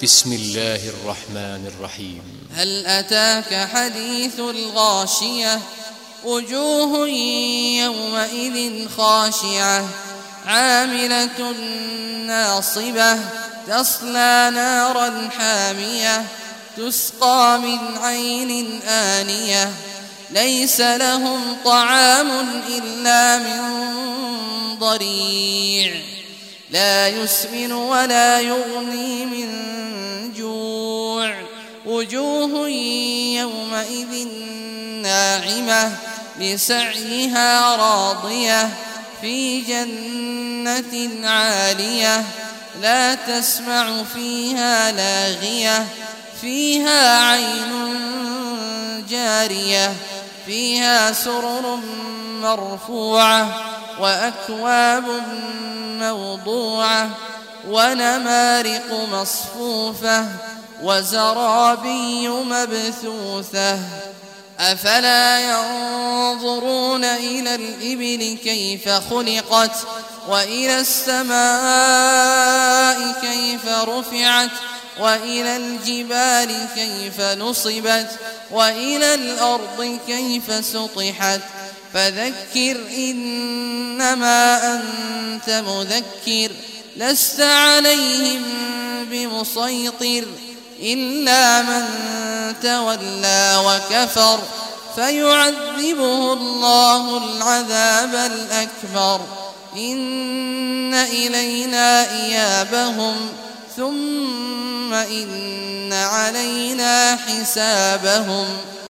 بسم الله الرحمن الرحيم. هل أتاك حديث الغاشية وجوه يومئذ خاشعة عاملة ناصبة تصلى نارا حامية تسقى من عين آنية ليس لهم طعام إلا من ضريع لا يسمن ولا يغني من جوع وجوه يومئذ ناعمة لسعيها راضية في جنة عالية لا تسمع فيها لاغية فيها عين جارية فيها سرر مرفوعة وأكواب موضوعة ونمارق مصفوفة وزرابي مبثوثة أفلا ينظرون إلى الإبل كيف خلقت وإلى السماء كيف رفعت وإلى الجبال كيف نصبت وإلى الأرض كيف سطحت فذكر إنما أنت مذكر لست عليهم بمسيطر إلا من تولى وكفر فيعذبه الله العذاب الأكبر إن إلينا إيابهم ثم إن علينا حسابهم.